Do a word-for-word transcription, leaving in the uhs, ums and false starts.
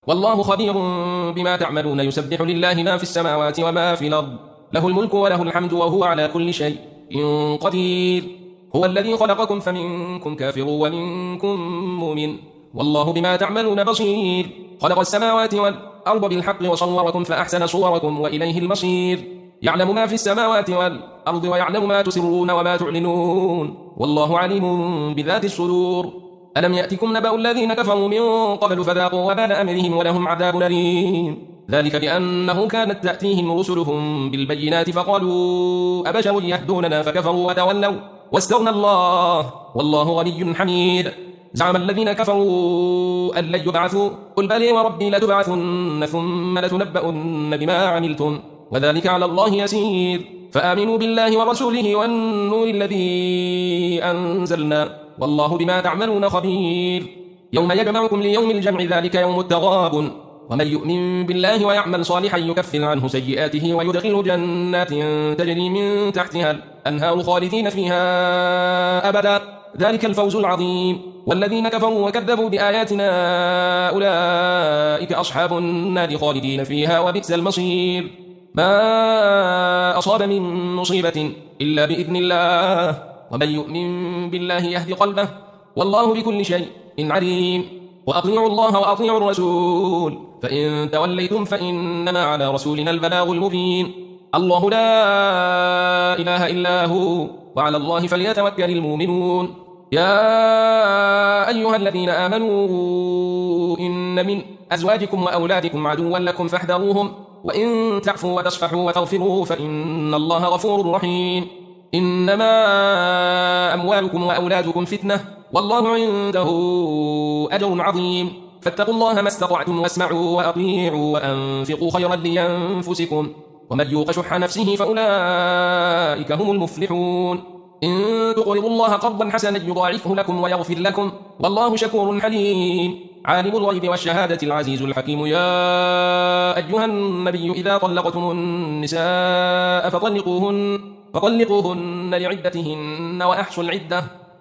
والله خبير بما تعملون. يسبح لله ما في السماوات وما في الأرض، له الملك وله الحمد وهو على كل شيء قدير. هو الذي خلقكم فمنكم كافر ومنكم مؤمن، والله بما تعملون بصير. خلق السماوات والأرض بالحق وصوركم فأحسن صوركم وإليه المصير. يعلم ما في السماوات والأرض ويعلم ما تسرون وما تعلنون، والله عليم بذات الصدور. ألم يأتكم نبأ الذين كفروا من قبل فذاقوا وبال أمرهم ولهم عذاب أليم. ذلك بأنه كانت تأتيهم رسلهم بالبينات فقالوا أبشر يهدوننا فكفروا وتولوا واستغنى الله والله غني حميد. زعم الذين كفروا أن لن يبعثوا، قل بلى وربي لتبعثن ثم لتنبؤن بما عملتم وذلك على الله يسير. فآمنوا بالله ورسوله والنور الذي أنزلنا والله بما تعملون خبير. يوم يجمعكم ليوم الجمع ذلك يوم التغابن، ومن يؤمن بالله ويعمل صالحا يكفر عنه سيئاته ويدخله جنات تجري من تحتها الأنهار خالدين فيها أبدا، ذلك الفوز العظيم. والذين كفروا وكذبوا بآياتنا أولئك أصحاب النار خالدين فيها وبئس المصير. ما أصاب من مصيبة إلا بإذن الله، ومن يؤمن بالله يهدي قلبه والله بكل شيء عليم. وأطيعوا الله وأطيعوا الرسول، فإن توليتم فإنما على رسولنا البلاغ المبين. الله لا إله إلا هو وعلى الله فليتوكل المؤمنون. يا أيها الذين آمنوا إن من أزواجكم وأولادكم عدوا لكم فاحذروهم، وإن تعفوا وتصفحوا وتغفروا فإن الله غفور رحيم. إنما أموالكم وأولادكم فتنة والله عنده أجر عظيم. فاتقوا الله ما استطعتم واسمعوا وأطيعوا وأنفقوا خيرا لأنفسكم، ومن يوق شح نفسه فأولئك هم المفلحون. إن تقرضوا الله قرضا حسنا يضاعفه لكم ويغفر لكم والله شكور حليم. عالم الغيب والشهادة العزيز الحكيم. يا أيها النبي إذا طلقتم النساء فطلقوهن فطلقوهن لعدتهن وأحصوا العدة